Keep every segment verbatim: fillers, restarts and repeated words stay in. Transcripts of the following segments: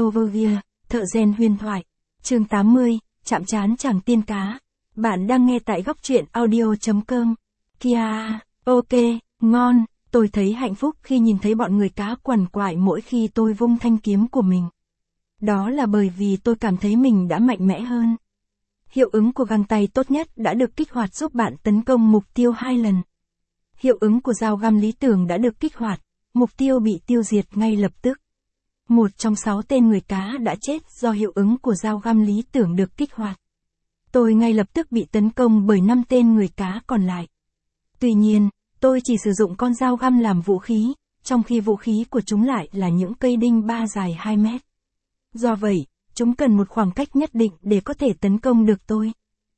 Overview, thợ rèn huyền thoại. Chương tám mươi, chạm trán chàng tiên cá. Bạn đang nghe tại góc truyện audio chấm com. Kia, ok, ngon, tôi thấy hạnh phúc khi nhìn thấy bọn người cá quằn quại mỗi khi tôi vung thanh kiếm của mình. Đó là bởi vì tôi cảm thấy mình đã mạnh mẽ hơn. Hiệu ứng của găng tay tốt nhất đã được kích hoạt giúp bạn tấn công mục tiêu hai lần. Hiệu ứng của dao găm lý tưởng đã được kích hoạt, mục tiêu bị tiêu diệt ngay lập tức. Một trong sáu tên người cá đã chết do hiệu ứng của dao găm lý tưởng được kích hoạt. Tôi ngay lập tức bị tấn công bởi năm tên người cá còn lại. Tuy nhiên, tôi chỉ sử dụng con dao găm làm vũ khí, trong khi vũ khí của chúng lại là những cây đinh ba dài hai mét. Do vậy, chúng cần một khoảng cách nhất định để có thể tấn công được tôi.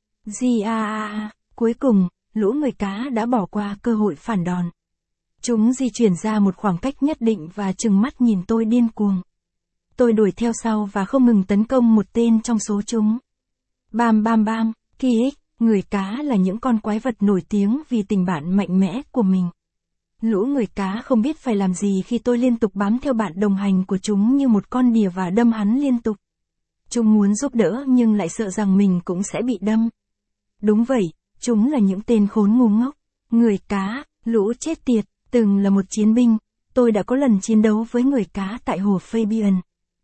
Gia, cuối cùng, lũ người cá đã bỏ qua cơ hội phản đòn. Chúng di chuyển ra một khoảng cách nhất định và trừng mắt nhìn tôi điên cuồng. Tôi đuổi theo sau và không ngừng tấn công một tên trong số chúng. Bam bam bam, kỳ ích, người cá là những con quái vật nổi tiếng vì tình bạn mạnh mẽ của mình. Lũ người cá không biết phải làm gì khi tôi liên tục bám theo bạn đồng hành của chúng như một con đỉa và đâm hắn liên tục. Chúng muốn giúp đỡ nhưng lại sợ rằng mình cũng sẽ bị đâm. Đúng vậy, chúng là những tên khốn ngu ngốc. Người cá, lũ chết tiệt, từng là một chiến binh, tôi đã có lần chiến đấu với người cá tại hồ Fabian.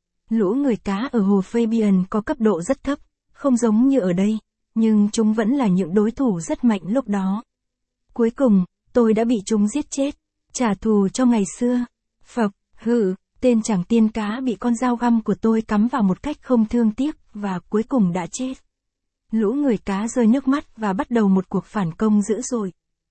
Lũ người cá ở hồ Fabian có cấp độ rất thấp, không giống như ở đây, nhưng chúng vẫn là những đối thủ rất mạnh lúc đó. Cuối cùng, tôi đã bị chúng giết chết, trả thù cho ngày xưa. Phộc, hự, tên chàng tiên cá bị con dao găm của tôi cắm vào một cách không thương tiếc và cuối cùng đã chết. Lũ người cá rơi nước mắt và bắt đầu một cuộc phản công dữ dội.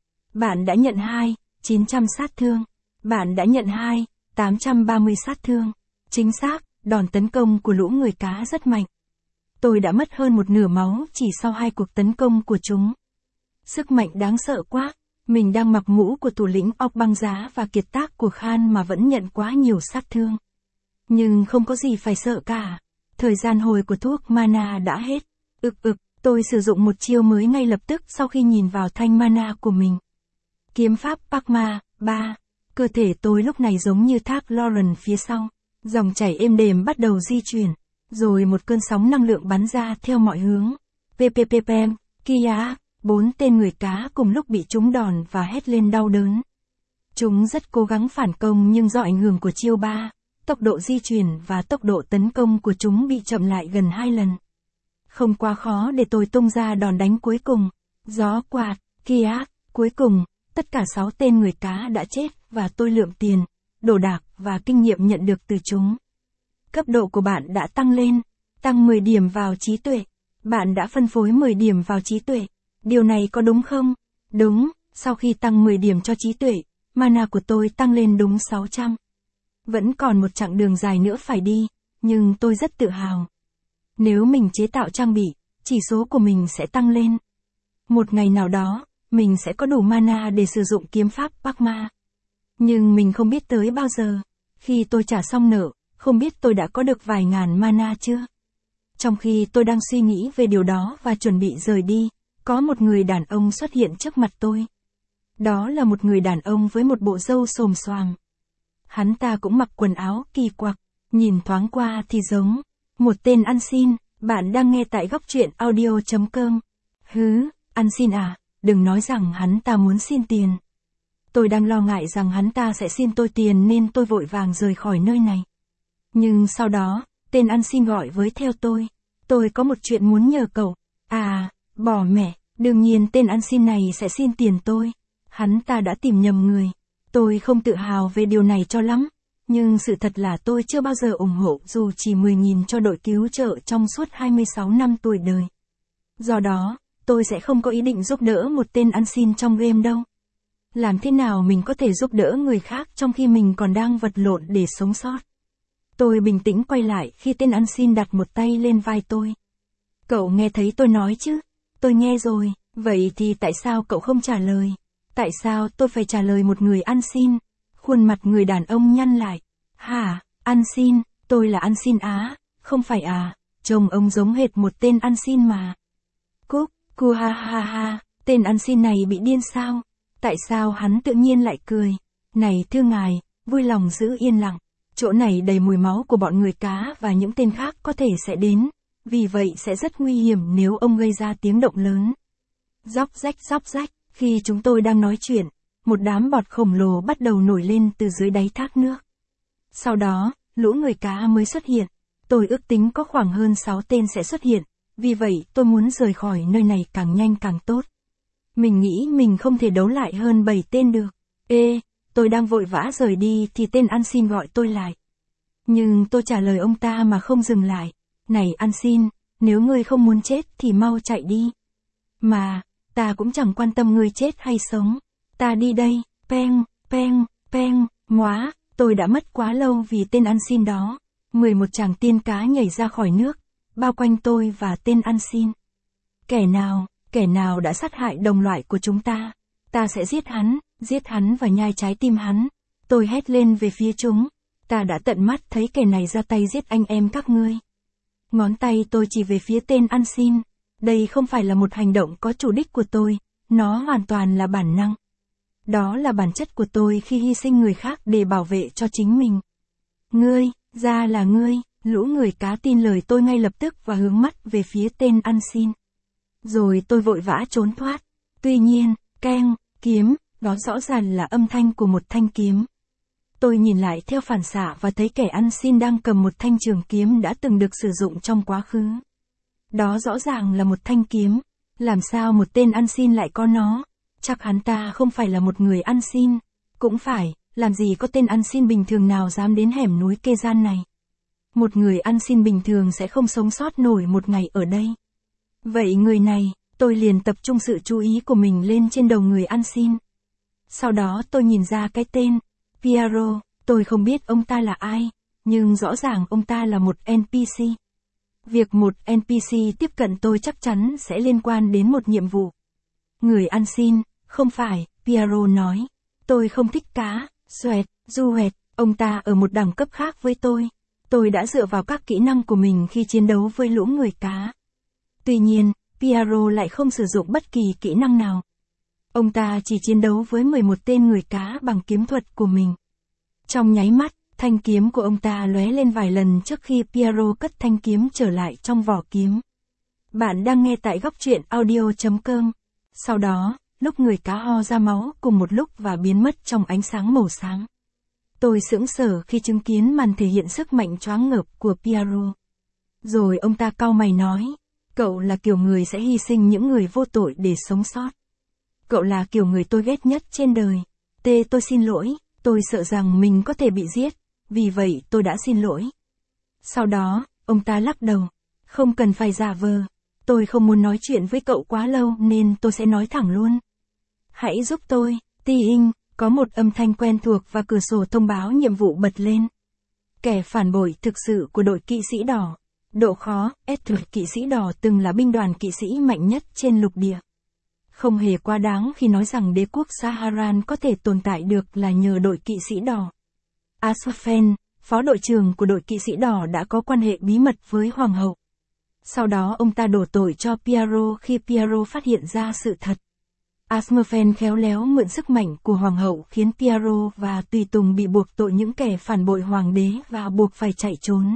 Bạn đã nhận hai, chín trăm sát thương. Bạn đã nhận hai, tám trăm ba mươi sát thương. Chính xác, đòn tấn công của lũ người cá rất mạnh. Tôi đã mất hơn một nửa máu chỉ sau hai cuộc tấn công của chúng. Sức mạnh đáng sợ quá. Mình đang mặc mũ của thủ lĩnh óc băng giá và kiệt tác của Khan mà vẫn nhận quá nhiều sát thương. Nhưng không có gì phải sợ cả. Thời gian hồi của thuốc mana đã hết. Ực ực, tôi sử dụng một chiêu mới ngay lập tức sau khi nhìn vào thanh mana của mình. Kiếm pháp Pakma, ba. Cơ thể tôi lúc này giống như thác Lauren phía sau. Dòng chảy êm đềm bắt đầu di chuyển. Rồi một cơn sóng năng lượng bắn ra theo mọi hướng. Ppppm, Kia. Bốn tên người cá cùng lúc bị trúng đòn và hét lên đau đớn. Chúng rất cố gắng phản công nhưng do ảnh hưởng của chiêu ba, tốc độ di chuyển và tốc độ tấn công của chúng bị chậm lại gần hai lần. Không quá khó để tôi tung ra đòn đánh cuối cùng. Gió quạt, Kia, cuối cùng, tất cả sáu tên người cá đã chết và tôi lượm tiền, đồ đạc và kinh nghiệm nhận được từ chúng. Cấp độ của bạn đã tăng lên, tăng mười điểm vào trí tuệ. Bạn đã phân phối mười điểm vào trí tuệ. Điều này có đúng không? Đúng, sau khi tăng mười điểm cho trí tuệ, mana của tôi tăng lên đúng sáu trăm. Vẫn còn một chặng đường dài nữa phải đi, nhưng tôi rất tự hào. Nếu mình chế tạo trang bị, chỉ số của mình sẽ tăng lên. Một ngày nào đó, mình sẽ có đủ mana để sử dụng kiếm pháp Pakma. Nhưng mình không biết tới bao giờ. Khi tôi trả xong nợ, không biết tôi đã có được vài ngàn mana chưa? Trong khi tôi đang suy nghĩ về điều đó và chuẩn bị rời đi, có một người đàn ông xuất hiện trước mặt tôi. Đó là một người đàn ông với một bộ râu xồm xoàm. Hắn ta cũng mặc quần áo kỳ quặc, nhìn thoáng qua thì giống một tên ăn xin. Bạn đang nghe tại góc truyện audio chấm com. Hứ, ăn xin à, đừng nói rằng hắn ta muốn xin tiền. Tôi đang lo ngại rằng hắn ta sẽ xin tôi tiền nên tôi vội vàng rời khỏi nơi này. Nhưng sau đó, tên ăn xin gọi với theo tôi. Tôi có một chuyện muốn nhờ cậu. À, bỏ mẹ, đương nhiên tên ăn xin này sẽ xin tiền tôi. Hắn ta đã tìm nhầm người. Tôi không tự hào về điều này cho lắm. Nhưng sự thật là tôi chưa bao giờ ủng hộ dù chỉ mười nghìn cho đội cứu trợ trong suốt hai mươi sáu năm tuổi đời. Do đó, tôi sẽ không có ý định giúp đỡ một tên ăn xin trong game đâu. Làm thế nào mình có thể giúp đỡ người khác trong khi mình còn đang vật lộn để sống sót? Tôi bình tĩnh quay lại khi tên ăn xin đặt một tay lên vai tôi. Cậu nghe thấy tôi nói chứ? Tôi nghe rồi, vậy thì tại sao cậu không trả lời? Tại sao tôi phải trả lời một người ăn xin? Khuôn mặt người đàn ông nhăn lại. Hả, ăn xin, tôi là ăn xin á, không phải à, trông ông giống hệt một tên ăn xin mà. Cúc, cu ha ha ha, tên ăn xin này bị điên sao? Tại sao hắn tự nhiên lại cười? Này thưa ngài, vui lòng giữ yên lặng. Chỗ này đầy mùi máu của bọn người cá và những tên khác có thể sẽ đến, vì vậy sẽ rất nguy hiểm nếu ông gây ra tiếng động lớn. Róc rách róc rách, khi chúng tôi đang nói chuyện, một đám bọt khổng lồ bắt đầu nổi lên từ dưới đáy thác nước. Sau đó, lũ người cá mới xuất hiện. Tôi ước tính có khoảng hơn sáu tên sẽ xuất hiện, vì vậy tôi muốn rời khỏi nơi này càng nhanh càng tốt. Mình nghĩ mình không thể đấu lại hơn bảy tên được. Ê, tôi đang vội vã rời đi thì tên ăn xin gọi tôi lại. Nhưng tôi trả lời ông ta mà không dừng lại. Này ăn xin, nếu ngươi không muốn chết thì mau chạy đi. Mà, ta cũng chẳng quan tâm ngươi chết hay sống. Ta đi đây, peng, peng, peng, móa, tôi đã mất quá lâu vì tên ăn xin đó. mười một chàng tiên cá nhảy ra khỏi nước, bao quanh tôi và tên ăn xin. Kẻ nào, kẻ nào đã sát hại đồng loại của chúng ta? Ta sẽ giết hắn, giết hắn và nhai trái tim hắn. Tôi hét lên về phía chúng. Ta đã tận mắt thấy kẻ này ra tay giết anh em các ngươi. Ngón tay tôi chỉ về phía tên ăn xin. Đây không phải là một hành động có chủ đích của tôi, nó hoàn toàn là bản năng. Đó là bản chất của tôi khi hy sinh người khác để bảo vệ cho chính mình. Ngươi, ra là ngươi, lũ người cá tin lời tôi ngay lập tức và hướng mắt về phía tên ăn xin. Rồi tôi vội vã trốn thoát. Tuy nhiên, keng, kiếm, đó rõ ràng là âm thanh của một thanh kiếm. Tôi nhìn lại theo phản xạ và thấy kẻ ăn xin đang cầm một thanh trường kiếm đã từng được sử dụng trong quá khứ. Đó rõ ràng là một thanh kiếm. Làm sao một tên ăn xin lại có nó? Chắc hắn ta không phải là một người ăn xin. Cũng phải, làm gì có tên ăn xin bình thường nào dám đến hẻm núi Kê Gian này. Một người ăn xin bình thường sẽ không sống sót nổi một ngày ở đây. Vậy người này, tôi liền tập trung sự chú ý của mình lên trên đầu người ăn xin. Sau đó tôi nhìn ra cái tên, Piero, tôi không biết ông ta là ai, nhưng rõ ràng ông ta là một en pê xê. Việc một en pê xê tiếp cận tôi chắc chắn sẽ liên quan đến một nhiệm vụ. Người ăn xin, không phải, Piero nói. Tôi không thích cá, xoẹt, du hoẹt, ông ta ở một đẳng cấp khác với tôi. Tôi đã dựa vào các kỹ năng của mình khi chiến đấu với lũ người cá. Tuy nhiên, Piero lại không sử dụng bất kỳ kỹ năng nào. Ông ta chỉ chiến đấu với mười một tên người cá bằng kiếm thuật của mình. Trong nháy mắt, thanh kiếm của ông ta lóe lên vài lần trước khi Piero cất thanh kiếm trở lại trong vỏ kiếm. Bạn đang nghe tại góc truyện audio chấm com. Sau đó, lúc người cá ho ra máu cùng một lúc và biến mất trong ánh sáng màu xám. Tôi sững sờ khi chứng kiến màn thể hiện sức mạnh choáng ngợp của Piero. Rồi ông ta cau mày nói, cậu là kiểu người sẽ hy sinh những người vô tội để sống sót. Cậu là kiểu người tôi ghét nhất trên đời. Tê tôi xin lỗi, tôi sợ rằng mình có thể bị giết, vì vậy tôi đã xin lỗi. Sau đó, ông ta lắc đầu, không cần phải giả vờ. Tôi không muốn nói chuyện với cậu quá lâu nên tôi sẽ nói thẳng luôn. Hãy giúp tôi, Ti Inh, có một âm thanh quen thuộc và cửa sổ thông báo nhiệm vụ bật lên. Kẻ phản bội thực sự của đội kỵ sĩ đỏ. Độ khó, S thuộc kỵ sĩ đỏ từng là binh đoàn kỵ sĩ mạnh nhất trên lục địa. Không hề quá đáng khi nói rằng đế quốc Saharan có thể tồn tại được là nhờ đội kỵ sĩ đỏ. Aswafen, phó đội trưởng của đội kỵ sĩ đỏ đã có quan hệ bí mật với hoàng hậu. Sau đó ông ta đổ tội cho Piero khi Piero phát hiện ra sự thật. Aswafen khéo léo mượn sức mạnh của hoàng hậu khiến Piero và tùy tùng bị buộc tội những kẻ phản bội hoàng đế và buộc phải chạy trốn.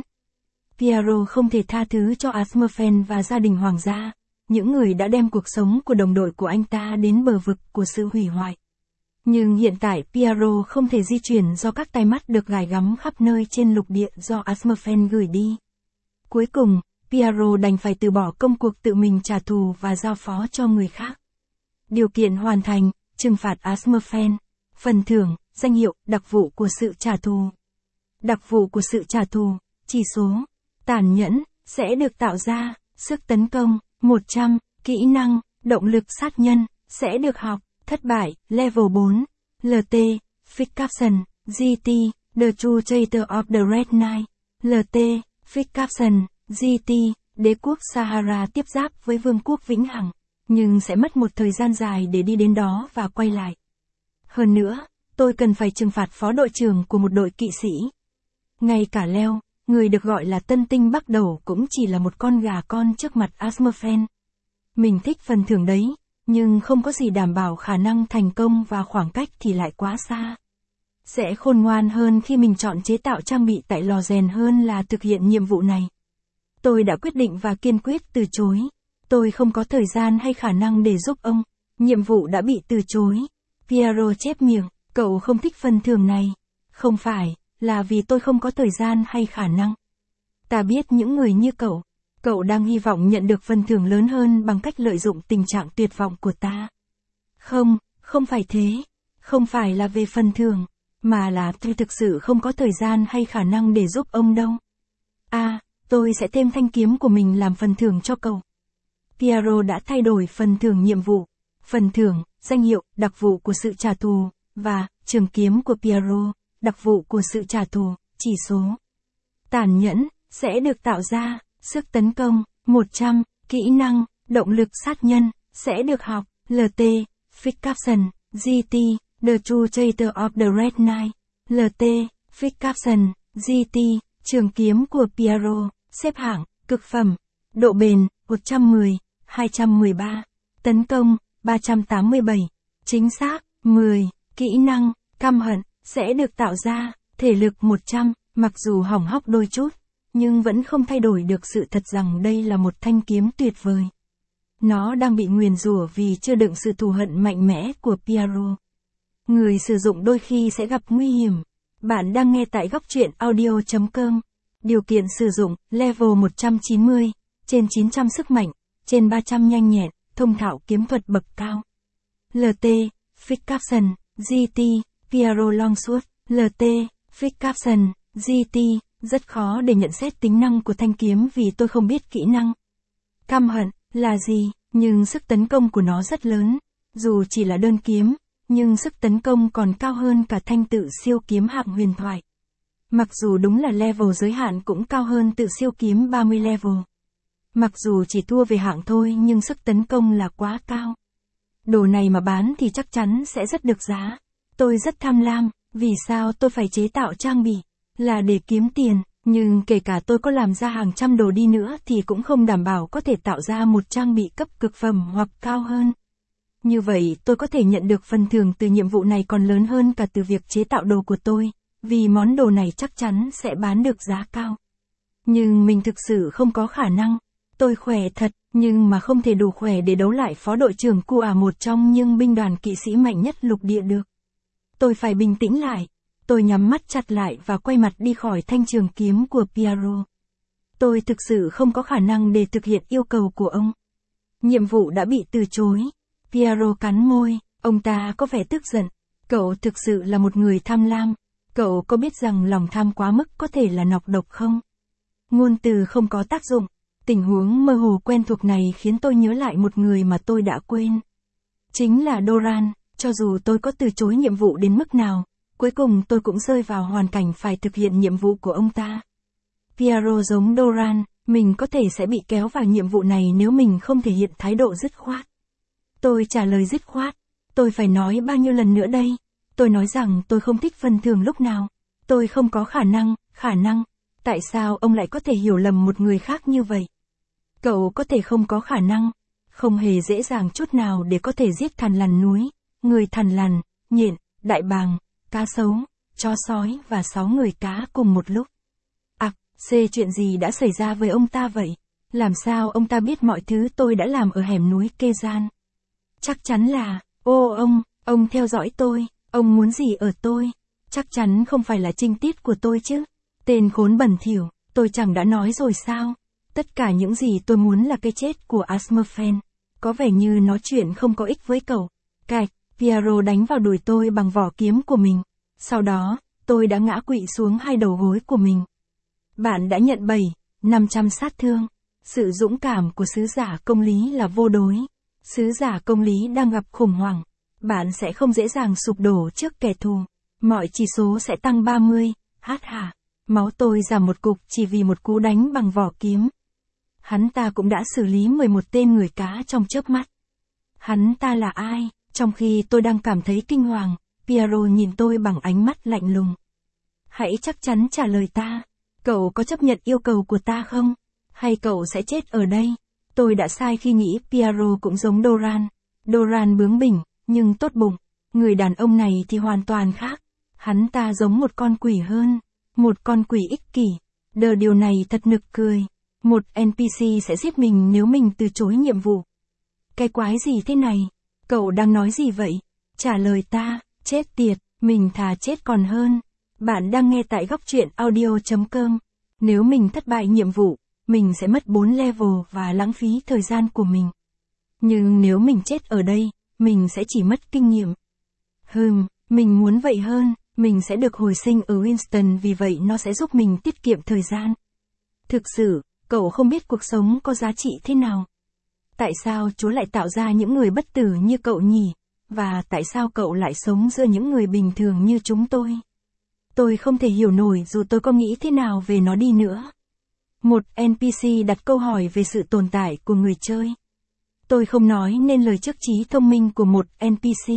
Piero không thể tha thứ cho Aswafen và gia đình hoàng gia, những người đã đem cuộc sống của đồng đội của anh ta đến bờ vực của sự hủy hoại. Nhưng hiện tại Piero không thể di chuyển do các tai mắt được gài gắm khắp nơi trên lục địa do Aswafen gửi đi. Cuối cùng, Piero đành phải từ bỏ công cuộc tự mình trả thù và giao phó cho người khác. Điều kiện hoàn thành, trừng phạt Aswafen. Phần thưởng, danh hiệu, đặc vụ của sự trả thù. Đặc vụ của sự trả thù, chỉ số, tàn nhẫn, sẽ được tạo ra, sức tấn công, một trăm, kỹ năng, động lực sát nhân, sẽ được học, thất bại, level bốn, lờ tê, Fix Caption, giê tê, The True Traitor of the Red Knight, lờ tê, Fix Caption, giê tê, đế quốc Sahara tiếp giáp với vương quốc vĩnh hằng, nhưng sẽ mất một thời gian dài để đi đến đó và quay lại. Hơn nữa, tôi cần phải trừng phạt phó đội trưởng của một đội kỵ sĩ. Ngay cả Leo, người được gọi là tân tinh bắt đầu cũng chỉ là một con gà con trước mặt Aswafen. Mình thích phần thưởng đấy, nhưng không có gì đảm bảo khả năng thành công và khoảng cách thì lại quá xa. sẽ khôn ngoan hơn khi mình chọn chế tạo trang bị tại lò rèn hơn là thực hiện nhiệm vụ này. Tôi đã quyết định và kiên quyết từ chối. Tôi không có thời gian hay khả năng để giúp ông. Nhiệm vụ đã bị từ chối. Piero chép miệng, cậu không thích phần thưởng này. Không phải, là vì tôi không có thời gian hay khả năng. Ta biết những người như cậu. Cậu đang hy vọng nhận được phần thưởng lớn hơn bằng cách lợi dụng tình trạng tuyệt vọng của ta. Không, không phải thế. Không phải là về phần thưởng, mà là tôi thực sự không có thời gian hay khả năng để giúp ông đâu. À, tôi sẽ thêm thanh kiếm của mình làm phần thưởng cho cậu. Piero đã thay đổi phần thưởng nhiệm vụ, phần thưởng, danh hiệu, đặc vụ của sự trả thù, và trường kiếm của Piero, đặc vụ của sự trả thù, chỉ số. Tàn nhẫn, sẽ được tạo ra, sức tấn công, một trăm, kỹ năng, động lực sát nhân, sẽ được học, lờ tê, Fix Caption, giê tê, The True Traitor of the Red Knight, lờ tê, Fix Caption, giê tê, trường kiếm của Piero, xếp hạng, cực phẩm, độ bền, một trăm mười, hai trăm mười ba, tấn công, ba trăm tám mươi bảy, chính xác, mười, kỹ năng, căm hận, sẽ được tạo ra, thể lực một trăm, mặc dù hỏng hóc đôi chút, nhưng vẫn không thay đổi được sự thật rằng đây là một thanh kiếm tuyệt vời. Nó đang bị nguyền rủa vì chưa đựng sự thù hận mạnh mẽ của Piero. Người sử dụng đôi khi sẽ gặp nguy hiểm. Bạn đang nghe tại góc truyện audio chấm com. Điều kiện sử dụng, level một trăm chín mươi, trên chín trăm sức mạnh, trên ba trăm nhanh nhẹn, thông thạo kiếm thuật bậc cao. lờ tê, Fix Caption, giê tê, Piero Longsword, lờ tê, Fix Caption, giê tê, rất khó để nhận xét tính năng của thanh kiếm vì tôi không biết kỹ năng. Căm hận, là gì, nhưng sức tấn công của nó rất lớn. Dù chỉ là đơn kiếm, nhưng sức tấn công còn cao hơn cả thanh tự siêu kiếm hạng huyền thoại. Mặc dù đúng là level giới hạn cũng cao hơn tự siêu kiếm ba mươi level. Mặc dù chỉ thua về hạng thôi nhưng sức tấn công là quá cao. Đồ này mà bán thì chắc chắn sẽ rất được giá. Tôi rất tham lam, vì sao tôi phải chế tạo trang bị? Là để kiếm tiền, nhưng kể cả tôi có làm ra hàng trăm đồ đi nữa thì cũng không đảm bảo có thể tạo ra một trang bị cấp cực phẩm hoặc cao hơn. Như vậy tôi có thể nhận được phần thưởng từ nhiệm vụ này còn lớn hơn cả từ việc chế tạo đồ của tôi, vì món đồ này chắc chắn sẽ bán được giá cao. Nhưng mình thực sự không có khả năng. Tôi khỏe thật, nhưng mà không thể đủ khỏe để đấu lại phó đội trưởng Cua à, một trong những binh đoàn kỵ sĩ mạnh nhất lục địa được. Tôi phải bình tĩnh lại. Tôi nhắm mắt chặt lại và quay mặt đi khỏi thanh trường kiếm của Piero. Tôi thực sự không có khả năng để thực hiện yêu cầu của ông. Nhiệm vụ đã bị từ chối. Piero cắn môi, ông ta có vẻ tức giận. Cậu thực sự là một người tham lam. Cậu có biết rằng lòng tham quá mức có thể là nọc độc không? Ngôn từ không có tác dụng. Tình huống mơ hồ quen thuộc này khiến tôi nhớ lại một người mà tôi đã quên. Chính là Doran, cho dù tôi có từ chối nhiệm vụ đến mức nào, cuối cùng tôi cũng rơi vào hoàn cảnh phải thực hiện nhiệm vụ của ông ta. Piero giống Doran, mình có thể sẽ bị kéo vào nhiệm vụ này nếu mình không thể hiện thái độ dứt khoát. Tôi trả lời dứt khoát. Tôi phải nói bao nhiêu lần nữa đây? Tôi nói rằng tôi không thích phần thưởng lúc nào. Tôi không có khả năng, khả năng. Tại sao ông lại có thể hiểu lầm một người khác như vậy? Cậu có thể không có khả năng. Không hề dễ dàng chút nào để có thể giết thằn lằn núi, người thằn lằn, nhện, đại bàng, cá sấu, chó sói và sáu người cá cùng một lúc. À, C chuyện gì đã xảy ra với ông ta vậy? Làm sao ông ta biết mọi thứ tôi đã làm ở hẻm núi Kê Gian? Chắc chắn là, ô ông, ông theo dõi tôi, ông muốn gì ở tôi? Chắc chắn không phải là trinh tiết của tôi chứ. Tên khốn bẩn thỉu, tôi chẳng đã nói rồi sao? Tất cả những gì tôi muốn là cái chết của Asmerfen. Có vẻ như nói chuyện không có ích với cậu. Cạch, Piero đánh vào đùi tôi bằng vỏ kiếm của mình. Sau đó, tôi đã ngã quỵ xuống hai đầu gối của mình. Bạn đã nhận bảy, năm trăm sát thương. Sự dũng cảm của sứ giả công lý là vô đối. Sứ giả công lý đang gặp khủng hoảng. Bạn sẽ không dễ dàng sụp đổ trước kẻ thù. Mọi chỉ số sẽ tăng ba mươi, hát hả. Máu tôi giảm một cục chỉ vì một cú đánh bằng vỏ kiếm. Hắn ta cũng đã xử lý mười một tên người cá trong chớp mắt. Hắn ta là ai? Trong khi tôi đang cảm thấy kinh hoàng, Piero nhìn tôi bằng ánh mắt lạnh lùng. Hãy chắc chắn trả lời ta. Cậu có chấp nhận yêu cầu của ta không? Hay cậu sẽ chết ở đây? Tôi đã sai khi nghĩ Piero cũng giống Doran. Doran bướng bỉnh, nhưng tốt bụng. Người đàn ông này thì hoàn toàn khác. Hắn ta giống một con quỷ hơn. Một con quỷ ích kỷ. Đờ điều này thật nực cười. Một en pê xê sẽ giết mình nếu mình từ chối nhiệm vụ. Cái quái gì thế này? Cậu đang nói gì vậy? Trả lời ta, chết tiệt, mình thà chết còn hơn. Bạn đang nghe tại góc truyện audio chấm com. Nếu mình thất bại nhiệm vụ, mình sẽ mất bốn level và lãng phí thời gian của mình. Nhưng nếu mình chết ở đây, mình sẽ chỉ mất kinh nghiệm. Hừm, mình muốn vậy hơn, mình sẽ được hồi sinh ở Winston vì vậy nó sẽ giúp mình tiết kiệm thời gian. Thực sự, cậu không biết cuộc sống có giá trị thế nào. Tại sao Chúa lại tạo ra những người bất tử như cậu nhỉ? Và tại sao cậu lại sống giữa những người bình thường như chúng tôi? Tôi không thể hiểu nổi dù tôi có nghĩ thế nào về nó đi nữa. Một en pê xê đặt câu hỏi về sự tồn tại của người chơi. Tôi không nói nên lời trước trí thông minh của một en pê xê.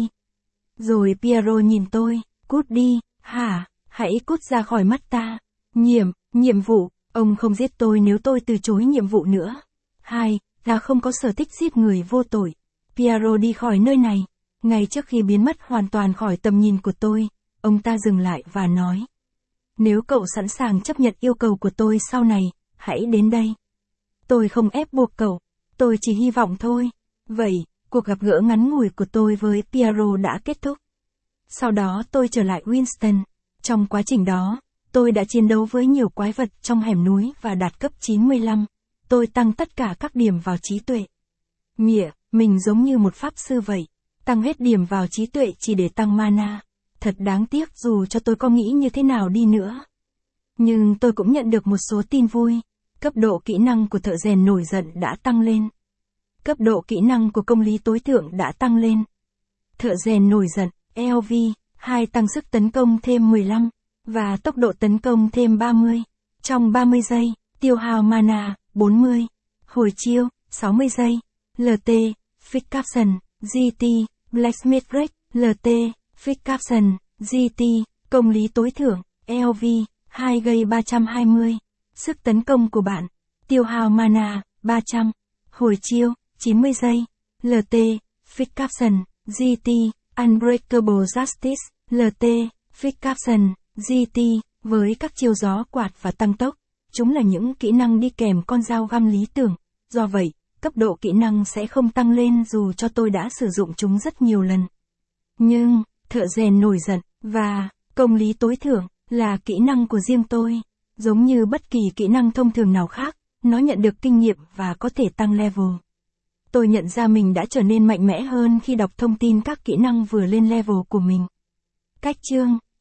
Rồi Piero nhìn tôi, cút đi, hả, hãy cút ra khỏi mắt ta. Nhiệm, nhiệm vụ, ông không giết tôi nếu tôi từ chối nhiệm vụ nữa. Hai, ta không có sở thích giết người vô tội. Piero đi khỏi nơi này. Ngay trước khi biến mất hoàn toàn khỏi tầm nhìn của tôi, ông ta dừng lại và nói. Nếu cậu sẵn sàng chấp nhận yêu cầu của tôi sau này, hãy đến đây. Tôi không ép buộc cậu, tôi chỉ hy vọng thôi. Vậy, cuộc gặp gỡ ngắn ngủi của tôi với Piero đã kết thúc. Sau đó tôi trở lại Winston. Trong quá trình đó, tôi đã chiến đấu với nhiều quái vật trong hẻm núi và đạt cấp chín mươi lăm. Tôi tăng tất cả các điểm vào trí tuệ. Mịa, mình giống như một pháp sư vậy. Tăng hết điểm vào trí tuệ chỉ để tăng mana. Thật đáng tiếc dù cho tôi có nghĩ như thế nào đi nữa. Nhưng tôi cũng nhận được một số tin vui. Cấp độ kỹ năng của thợ rèn nổi giận đã tăng lên. Cấp độ kỹ năng của công lý tối thượng đã tăng lên. Thợ rèn nổi giận, lờ vê, hai tăng sức tấn công thêm mười lăm, và tốc độ tấn công thêm ba mươi. Trong ba mươi giây, tiêu hao mana, bốn mươi. Hồi chiêu, sáu mươi giây. lờ tê, Fix Caption, giê tê, Blacksmith Break, lờ tê, Fix Caption, giê tê, công lý tối thượng, lờ vê, hai gây ba trăm hai mươi. Sức tấn công của bạn, tiêu hao mana, ba trăm. Hồi chiêu, chín mươi giây. lờ tê, Fix Caption, giê tê, Unbreakable Justice, lờ tê, Fix Caption, giê tê, với các chiêu gió quạt và tăng tốc. Chúng là những kỹ năng đi kèm con dao găm lý tưởng. Do vậy, cấp độ kỹ năng sẽ không tăng lên dù cho tôi đã sử dụng chúng rất nhiều lần. Nhưng, thợ rèn nổi giận, và, công lý tối thượng, là kỹ năng của riêng tôi. Giống như bất kỳ kỹ năng thông thường nào khác, nó nhận được kinh nghiệm và có thể tăng level. Tôi nhận ra mình đã trở nên mạnh mẽ hơn khi đọc thông tin các kỹ năng vừa lên level của mình. Cách chương